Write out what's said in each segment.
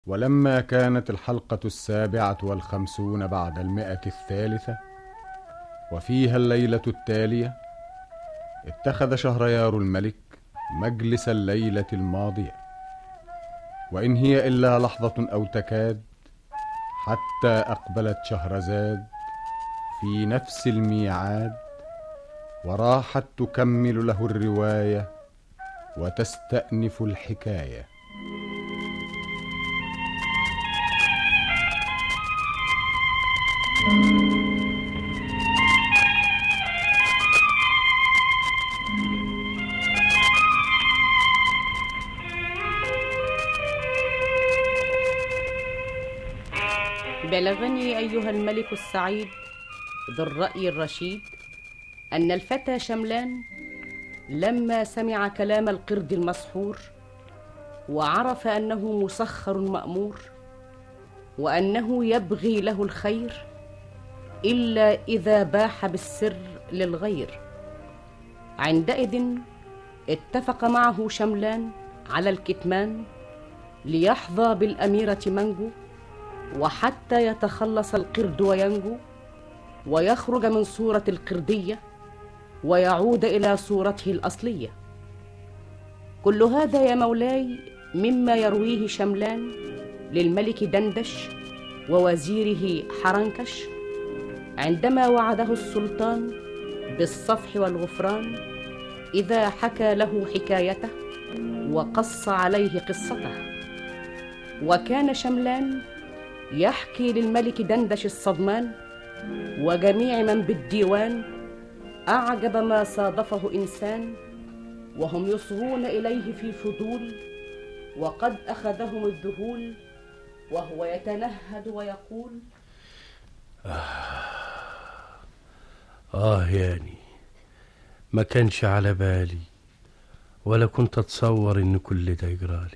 ولما كانت الحلقة 57 بعد 100 وفيها الليلة التالية، اتخذ شهريار الملك مجلس الليلة الماضية، وإن هي إلا لحظة أو تكاد حتى أقبلت شهرزاد في نفس الميعاد، وراحت تكمل له الرواية وتستأنف الحكاية. بلغني أيها الملك السعيد ذو الرأي الرشيد أن الفتى شملان لما سمع كلام القرد المسحور وعرف أنه مسخر مأمور وأنه يبغي له الخير إلا إذا باح بالسر للغير، عندئذ اتفق معه شملان على الكتمان ليحظى بالأميرة منجو، وحتى يتخلص القرد وينجو ويخرج من صورة القردية ويعود إلى صورته الأصلية. كل هذا يا مولاي مما يرويه شملان للملك دندش ووزيره حرنكش عندما وعده السلطان بالصفح والغفران إذا حكى له حكايته وقص عليه قصته. وكان شملان يحكي للملك دندش الصدمان وجميع من بالديوان أعجب ما صادفه إنسان، وهم يصغون إليه في فضول وقد أخذهم الذهول، وهو يتنهد ويقول: يعني ما كانش على بالي ولا كنت أتصور إن كل ده يجرالي.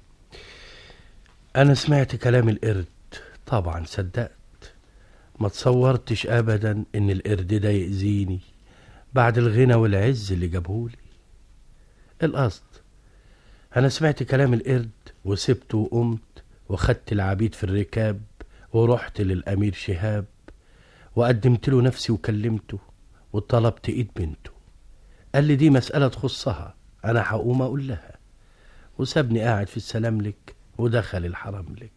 أنا سمعت كلام القرد طبعا صدقت، ما تصورتش أبدا إن القرد ده يأذيني بعد الغنى والعز اللي جابهولي. القصد أنا سمعت كلام القرد وسبته وقمت وخدت العبيد في الركاب ورحت للأمير شهاب وقدمت له نفسي وكلمته وطلبت إيد بنته. قال لي دي مسألة تخصها، أنا هقوم أقول لها، وسابني قاعد في السلام لك ودخل الحرم لك.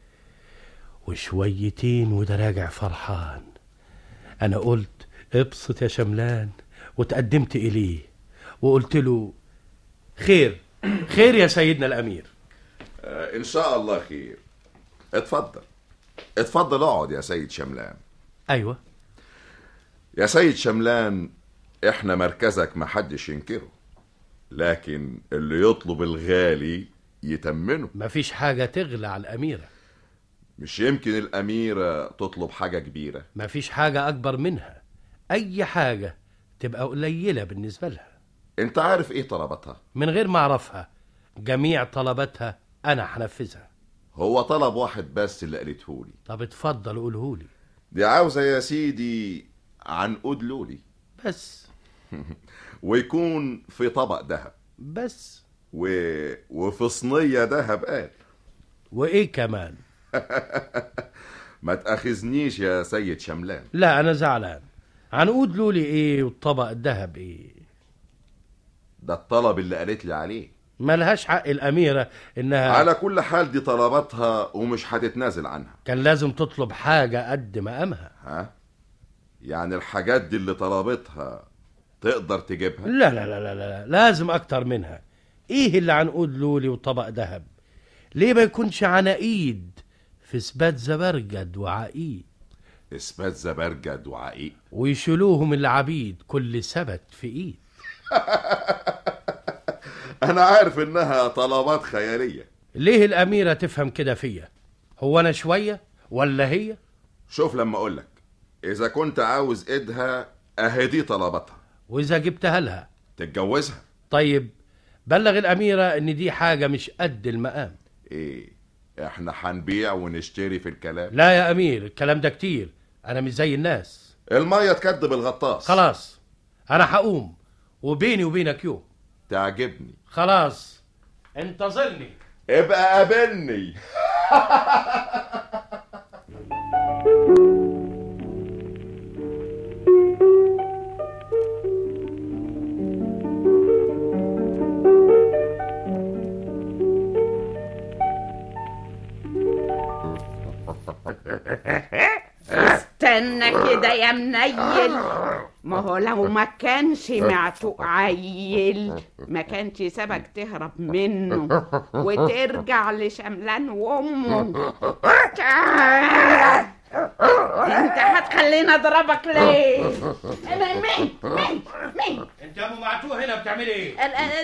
وشويتين وده راجع فرحان. أنا قلت ابسط يا شملان، وتقدمت إليه وقلت له: خير يا سيدنا الأمير. إن شاء الله خير. اتفضل اقعد يا سيد شملان. أيوة يا سيد شملان، احنا مركزك محدش ينكره، لكن اللي يطلب الغالي يتمنه. مفيش حاجة تغلى على الأميرة. مش يمكن الأميرة تطلب حاجة كبيرة؟ مفيش حاجة أكبر منها، أي حاجة تبقى قليلة بالنسبة لها. انت عارف ايه طلباتها؟ من غير ما أعرفها جميع طلباتها أنا هنفذها. هو طلب واحد بس اللي قالتهولي. طب اتفضل قولهولي. دي عاوزة يا سيدي عنقود لولي بس ويكون في طبق دهب بس وفي صينية دهب. قال وإيه كمان؟ ما تأخذنيش يا سيد شملان. لا أنا زعلان. عنقود لولي إيه والطبق الدهب إيه؟ ده الطلب اللي قالت لي عليه. ملهاش حق الأميرة إنها على كل حال دي طلباتها ومش هتتنازل عنها. كان لازم تطلب حاجة قد مقامها. ها؟ يعني الحاجات دي اللي طلبتها تقدر تجيبها؟ لا لازم أكتر منها. إيه اللي عنقود لولي وطبق دهب؟ ليه ما يكونش عناقيد في إثبات زبرجد وعقيد؟ إثبات زبرجد وعقيد ويشيلوهم العبيد كل سبت في إيد. أنا عارف إنها طلبات خيالية. ليه الأميرة تفهم كده فيا؟ هو أنا شوية ولا هي؟ شوف لما أقولك، إذا كنت عاوز إيدها أهدي طلباتها، وإذا جبتها لها تتجوزها. طيب بلغ الأميرة إن دي حاجة مش قد المقام. إيه، إحنا هنبيع ونشتري في الكلام؟ لا يا أمير، الكلام ده كتير، أنا مش زي الناس. المية تكدب الغطاس. خلاص أنا هقوم، وبيني وبينك يوم. تعجبني. خلاص انتظرني. ابقى قابلني. استنى كده يا منيل، ما هو لو ما كانش معتوق عيل ما كانش سابك تهرب منه وترجع لشملان وامه. انت هتخليني اضربك ليه؟ مين انت يا ابو معتوق هنا بتعملي ايه؟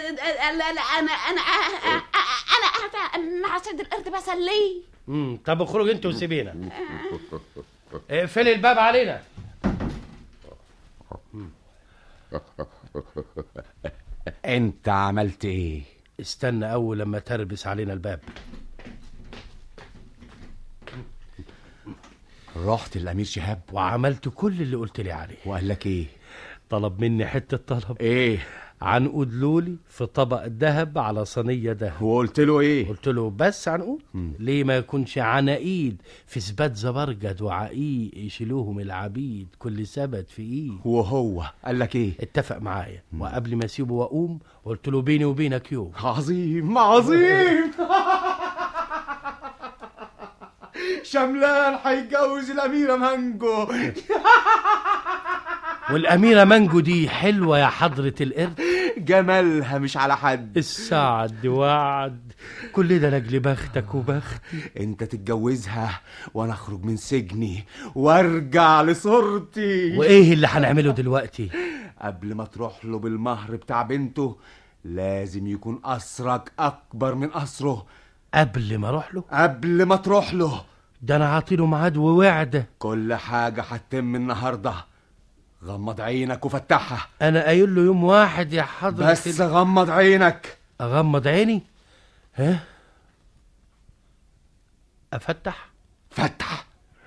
انا مع سيد القرد بسليه. طب اخرج انت وسيبينا. اقفلي الباب علينا. انت عملت ايه؟ استنى اول لما تربس علينا الباب. رحت الامير شهاب وعملت كل اللي قلت لي عليه. وقال لك ايه؟ طلب مني حته طلب. ايه؟ عنقود لولي في طبق ذهب على صينيه ذهب. وقلت له ايه؟ قلت له بس عنقود؟ ليه ما يكونش عناقيد في سبات زبرجد وعقيق يشيلوهم العبيد كل سبت في ايد. وهو قال لك ايه؟ اتفق معايا وقبل ما اسيبه واقوم قلت له بيني وبينك يوم. عظيم عظيم. شملان هيتجوز الاميره مانجو. والاميره مانجو دي حلوه يا حضره القرد. جمالها مش على حد. السعد وعد كل ده لاجل بختك وبختي. انت تتجوزها وانا اخرج من سجني وارجع لصورتي. وايه اللي هنعمله دلوقتي؟ قبل ما تروح له بالمهر بتاع بنته لازم يكون قصرك اكبر من قصره. قبل ما اروح له؟ قبل ما تروح له. ده انا عاطيله ميعاد ووعده. كل حاجه هتتم النهارده. غمض عينك وفتحها. انا قايل له يوم واحد يا حضرة. بس غمض عينك. اغمض عيني؟ ها؟ افتح؟ فتح.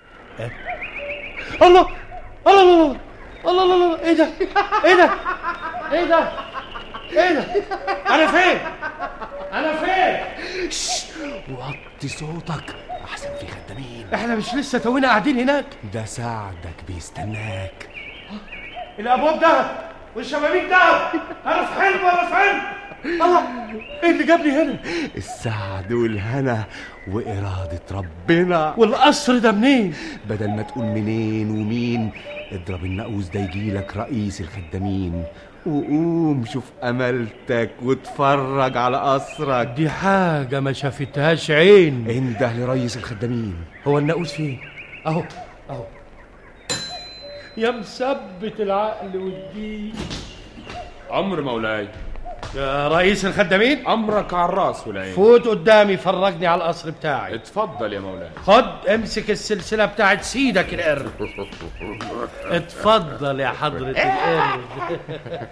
الله الله الله الله الله الله. ايه ده؟ ايه ده؟ ايه ده؟ ايه ده؟ انا فين؟ انا فين؟ وطي صوتك احسن في خدامين. احنا مش لسه توينا قاعدين هناك؟ ده سعدك بيستناك. الابواب دهب والشبابيك دهب. انا في حلم ولا في حلم؟ الله، ايه اللي جابني هنا؟ السعد والهنا وإرادة ربنا. والقصر ده منين؟ بدل ما تقول منين ومين اضرب الناقوس ده يجيلك رئيس الخدامين. وقوم شوف أملتك واتفرج على قصرك. دي حاجة ما شافتهاش عين. انده لرئيس الخدامين. هو الناقوس فين؟ اهو اهو. يا مثبت العقل والدين. أمر مولاي. يا رئيس الخدامين، أمرك على الراس والعين. فوت قدامي فرجني على القصر بتاعي. اتفضل يا مولاي. خد امسك السلسلة بتاعت سيدك القرد. اتفضل يا حضرة القرد.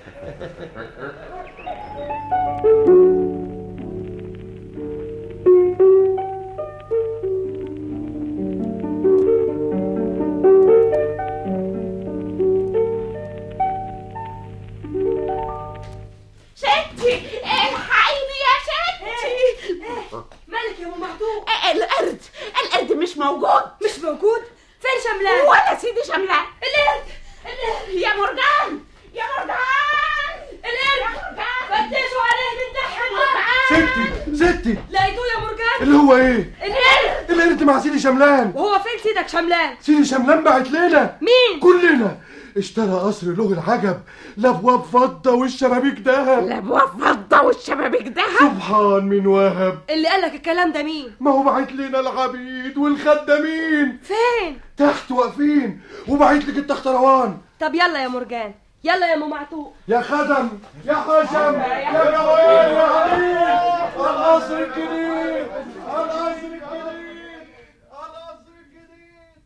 ستي الحقيني يا ستي. مالك يا ام معتوق؟ القرد مش موجود. مش موجود؟ فين شملان؟ ولا سيدي شملان. القرد يا مرجان يا مرجان. القرد فتشوا عليه من تحت. ستي لقيتوه يا مرجان؟ اللي هو ايه؟ القرد مع سيدي شملان. وهو فين سيدك شملان؟ سيدي شملان بعت لنا مين؟ كلنا. اشترى قصر له العجب، الابواب فضه والشبابيك دهب. الابواب فضه والشبابيك دهب. سبحان من وهب. اللي قالك الكلام ده مين؟ ما هو بعت لنا العبيد والخدامين فين؟ تحت واقفين، وبعت لك التختروان. طب يلا يا مرجان، يلا يا ام معتوق. يا خدم يا حشم يا جوال يا حبيب. القصر الجديد القصر الجديد القصر الجديد.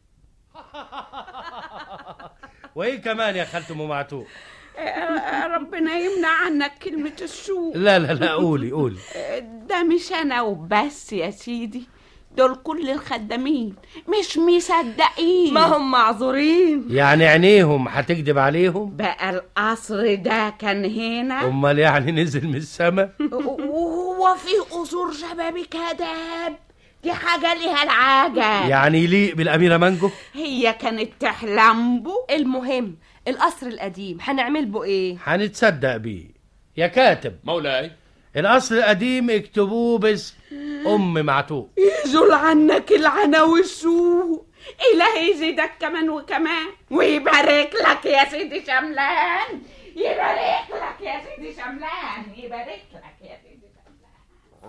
وايه كمان يا خالته ام معتوق؟ ربنا يمنع عنك كلمة السوق. لا لا لا، قولي. ده مش انا وبس يا سيدي، دول كل الخدامين مش مصدقين. ما هم معذورين. يعني عينيهم هتكدب عليهم؟ بقى القصر ده كان هنا؟ امال يعني نزل من السما؟ وهو في قصور شبابيك دهب؟ دي حاجة ليها العجب. يعني يليق بالأميرة مانجو؟ هي كانت تحلم بو. المهم القصر القديم هنعمل بو ايه؟ هنتصدق بيه يا كاتب. مولاي. القصر القديم اكتبوه باسم أم معتوق. يزول عنك العنا والسوء. إلهي يزيدك كمان وكمان ويبارك لك يا سيدي شملان. يبارك لك يا سيدي شملان. يبارك لك يا سيدي شملان.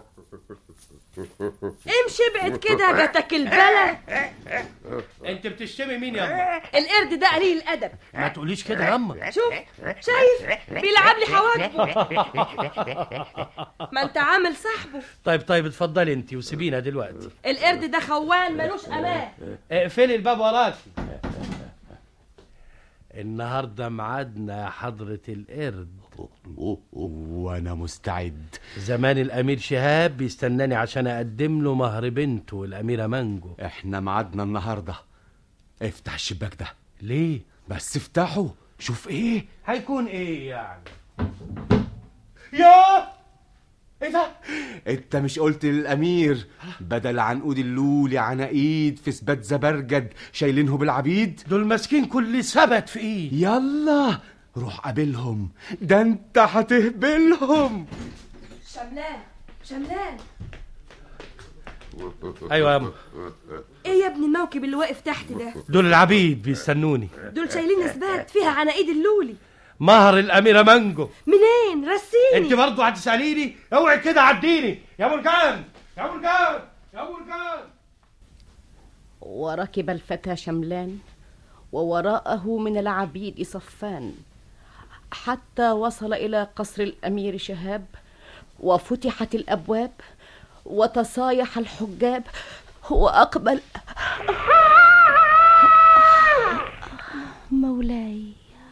امشي ابعد كده جاتك البلد. انت بتشتمي مين يا أما؟ القرد ده قليل الادب. ما تقوليش كده يا أما. شوف شايف بيلعب لي حواجبه. ما انت عامل صاحبه. طيب اتفضلي انت وسيبينا دلوقتي. القرد ده خوان ملوش امان. اقفلي الباب وراكي. النهارده ميعادنا يا حضرة القرد. وانا مستعد. زمان الامير شهاب بيستناني عشان اقدم له مهر بنته الاميرة مانجو. احنا ميعادنا النهارده. افتح الشباك ده. ليه؟ بس افتحه شوف ايه هيكون ايه يعني؟ يا ايه ده؟ انت مش قلت للامير بدل عنقود اللولي عناقيد في سبات زبرجد شايلينه بالعبيد؟ دول ماسكين كل سبت في ايد. يلا روح قابلهم، ده انت هتهبلهم. شملان ايوه يا أم. ايه يا ابني الموكب اللي واقف تحت ده؟ دول العبيد بيستنوني. دول شايلين اثبات فيها عناقيد اللولي. مهر الاميرة مانجو. منين؟ رسيني. انت برضو هتسأليني؟ اوعي كده عديني يا مرجان يا مرجان يا مرجان. وركب الفتى شملان ووراءه من العبيد صفان حتى وصل إلى قصر الأمير شهاب، وفتحت الأبواب وتصايح الحجاب وأقبل. مولاي.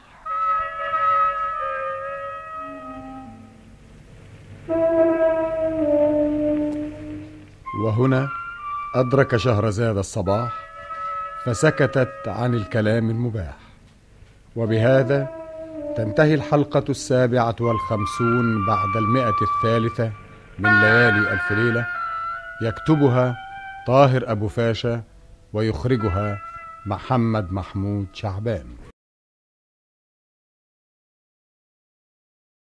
وهنا أدرك شهرزاد الصباح فسكتت عن الكلام المباح. وبهذا تنتهي الحلقة 57 بعد 100 من ليالي ألف ليلة. يكتبها طاهر أبو فاشا ويخرجها محمد محمود شعبان.